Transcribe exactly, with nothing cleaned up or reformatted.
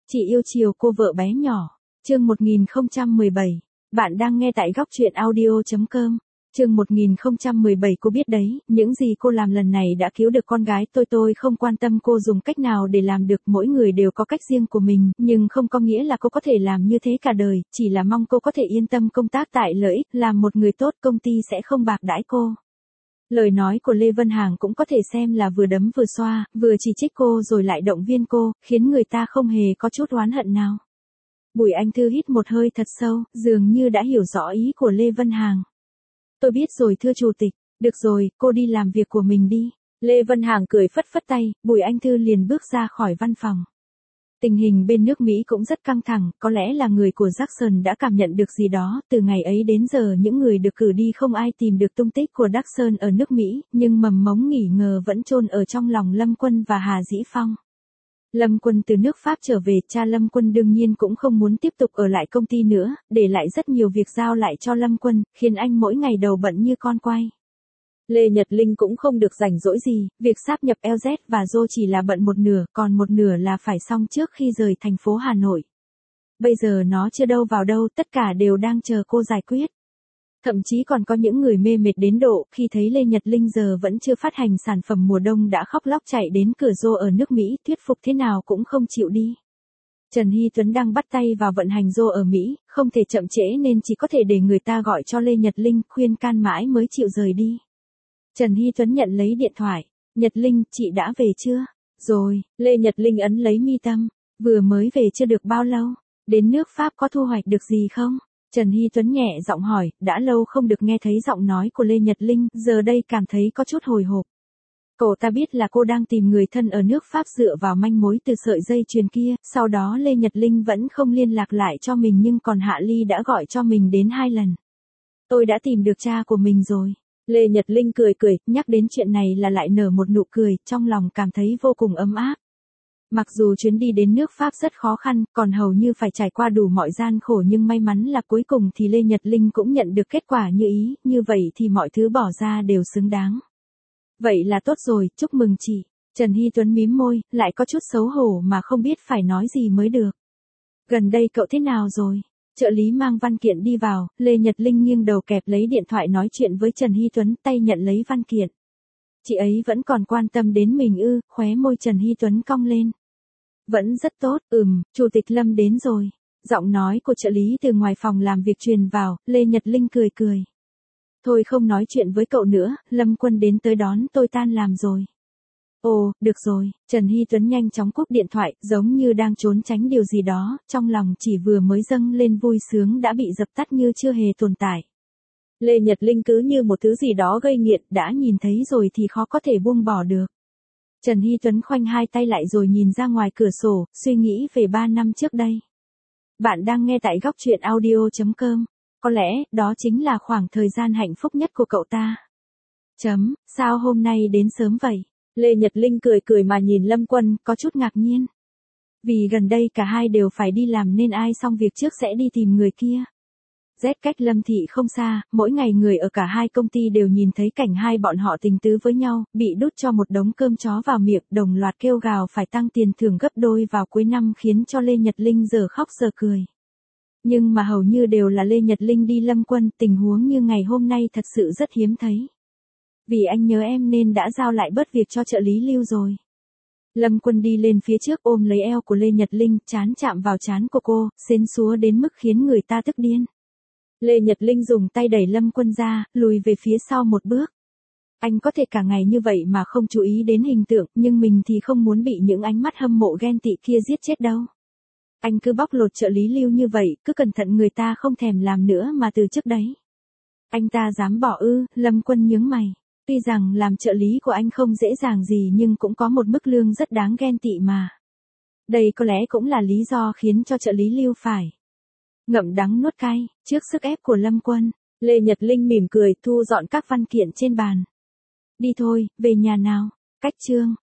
Chị yêu chiều cô vợ bé nhỏ. Chương một nghìn không trăm mười bảy. Bạn đang nghe tại góc truyện audio chấm com. Chương một nghìn không trăm mười bảy. Cô biết đấy, những gì cô làm lần này đã cứu được con gái tôi. Tôi không quan tâm cô dùng cách nào để làm được, mỗi người đều có cách riêng của mình, nhưng không có nghĩa là cô có thể làm như thế cả đời, chỉ là mong cô có thể yên tâm công tác tại lợi ích, làm một người tốt, công ty sẽ không bạc đãi cô. Lời nói của Lê Vân Hằng cũng có thể xem là vừa đấm vừa xoa, vừa chỉ trích cô rồi lại động viên cô, khiến người ta không hề có chút oán hận nào. Bùi Anh Thư hít một hơi thật sâu, dường như đã hiểu rõ ý của Lê Vân Hằng. Tôi biết rồi thưa chủ tịch, được rồi, cô đi làm việc của mình đi. Lê Vân Hằng cười phất phất tay, Bùi Anh Thư liền bước ra khỏi văn phòng. Tình hình bên nước Mỹ cũng rất căng thẳng, có lẽ là người của Jackson đã cảm nhận được gì đó, từ ngày ấy đến giờ những người được cử đi không ai tìm được tung tích của Jackson ở nước Mỹ, nhưng mầm mống nghi ngờ vẫn chôn ở trong lòng Lâm Quân và Hà Dĩ Phong. Lâm Quân từ nước Pháp trở về, cha Lâm Quân đương nhiên cũng không muốn tiếp tục ở lại công ty nữa, để lại rất nhiều việc giao lại cho Lâm Quân, khiến anh mỗi ngày đầu bận như con quay. Lê Nhật Linh cũng không được rảnh rỗi gì, việc sáp nhập lờ dét và Dô chỉ là bận một nửa, còn một nửa là phải xong trước khi rời thành phố Hà Nội. Bây giờ nó chưa đâu vào đâu, tất cả đều đang chờ cô giải quyết. Thậm chí còn có những người mê mệt đến độ, khi thấy Lê Nhật Linh giờ vẫn chưa phát hành sản phẩm mùa đông đã khóc lóc chạy đến cửa Dô ở nước Mỹ, thuyết phục thế nào cũng không chịu đi. Trần Hy Tuấn đang bắt tay vào vận hành Dô ở Mỹ, không thể chậm trễ nên chỉ có thể để người ta gọi cho Lê Nhật Linh, khuyên can mãi mới chịu rời đi. Trần Hy Tuấn nhận lấy điện thoại. Nhật Linh, chị đã về chưa? Rồi, Lê Nhật Linh ấn lấy mi tâm. Vừa mới về chưa được bao lâu. Đến nước Pháp có thu hoạch được gì không? Trần Hy Tuấn nhẹ giọng hỏi, đã lâu không được nghe thấy giọng nói của Lê Nhật Linh, giờ đây cảm thấy có chút hồi hộp. Cậu ta biết là cô đang tìm người thân ở nước Pháp dựa vào manh mối từ sợi dây chuyền kia, sau đó Lê Nhật Linh vẫn không liên lạc lại cho mình nhưng còn Hạ Ly đã gọi cho mình đến hai lần. Tôi đã tìm được cha của mình rồi. Lê Nhật Linh cười cười, nhắc đến chuyện này là lại nở một nụ cười, trong lòng cảm thấy vô cùng ấm áp. Mặc dù chuyến đi đến nước Pháp rất khó khăn, còn hầu như phải trải qua đủ mọi gian khổ nhưng may mắn là cuối cùng thì Lê Nhật Linh cũng nhận được kết quả như ý, như vậy thì mọi thứ bỏ ra đều xứng đáng. Vậy là tốt rồi, chúc mừng chị. Trần Hy Tuấn mím môi, lại có chút xấu hổ mà không biết phải nói gì mới được. Gần đây cậu thế nào rồi? Trợ lý mang văn kiện đi vào, Lê Nhật Linh nghiêng đầu kẹp lấy điện thoại nói chuyện với Trần Hy Tuấn, tay nhận lấy văn kiện. Chị ấy vẫn còn quan tâm đến mình ư? Khóe môi Trần Hy Tuấn cong lên. Vẫn rất tốt, ừm, Chủ tịch Lâm đến rồi. Giọng nói của trợ lý từ ngoài phòng làm việc truyền vào, Lê Nhật Linh cười cười. Thôi không nói chuyện với cậu nữa, Lâm Quân đến tới đón tôi tan làm rồi. Ồ, được rồi, Trần Hy Tuấn nhanh chóng cúp điện thoại, giống như đang trốn tránh điều gì đó, trong lòng chỉ vừa mới dâng lên vui sướng đã bị dập tắt như chưa hề tồn tại. Lê Nhật Linh cứ như một thứ gì đó gây nghiện, đã nhìn thấy rồi thì khó có thể buông bỏ được. Trần Hy Tuấn khoanh hai tay lại rồi nhìn ra ngoài cửa sổ, suy nghĩ về ba năm trước đây. Bạn đang nghe tại góc truyện audio chấm com. Có lẽ, đó chính là khoảng thời gian hạnh phúc nhất của cậu ta. Chấm, sao hôm nay đến sớm vậy? Lê Nhật Linh cười cười mà nhìn Lâm Quân, có chút ngạc nhiên. Vì gần đây cả hai đều phải đi làm nên ai xong việc trước sẽ đi tìm người kia. Z cách Lâm Thị không xa, mỗi ngày người ở cả hai công ty đều nhìn thấy cảnh hai bọn họ tình tứ với nhau, bị đút cho một đống cơm chó vào miệng, đồng loạt kêu gào phải tăng tiền thưởng gấp đôi vào cuối năm khiến cho Lê Nhật Linh giờ khóc giờ cười. Nhưng mà hầu như đều là Lê Nhật Linh đi Lâm Quân, tình huống như ngày hôm nay thật sự rất hiếm thấy. Vì anh nhớ em nên đã giao lại bớt việc cho trợ lý Lưu rồi. Lâm Quân đi lên phía trước ôm lấy eo của Lê Nhật Linh, trán chạm vào trán của cô, xến xúa đến mức khiến người ta tức điên. Lê Nhật Linh dùng tay đẩy Lâm Quân ra, lùi về phía sau một bước. Anh có thể cả ngày như vậy mà không chú ý đến hình tượng, nhưng mình thì không muốn bị những ánh mắt hâm mộ ghen tị kia giết chết đâu. Anh cứ bóc lột trợ lý Lưu như vậy, cứ cẩn thận người ta không thèm làm nữa mà từ trước đấy. Anh ta dám bỏ ư? Lâm Quân nhướng mày. Tuy rằng làm trợ lý của anh không dễ dàng gì nhưng cũng có một mức lương rất đáng ghen tị mà. Đây có lẽ cũng là lý do khiến cho trợ lý Lưu phải ngậm đắng nuốt cay, trước sức ép của Lâm Quân. Lê Nhật Linh mỉm cười, thu dọn các văn kiện trên bàn. Đi thôi, về nhà nào. Cách chương.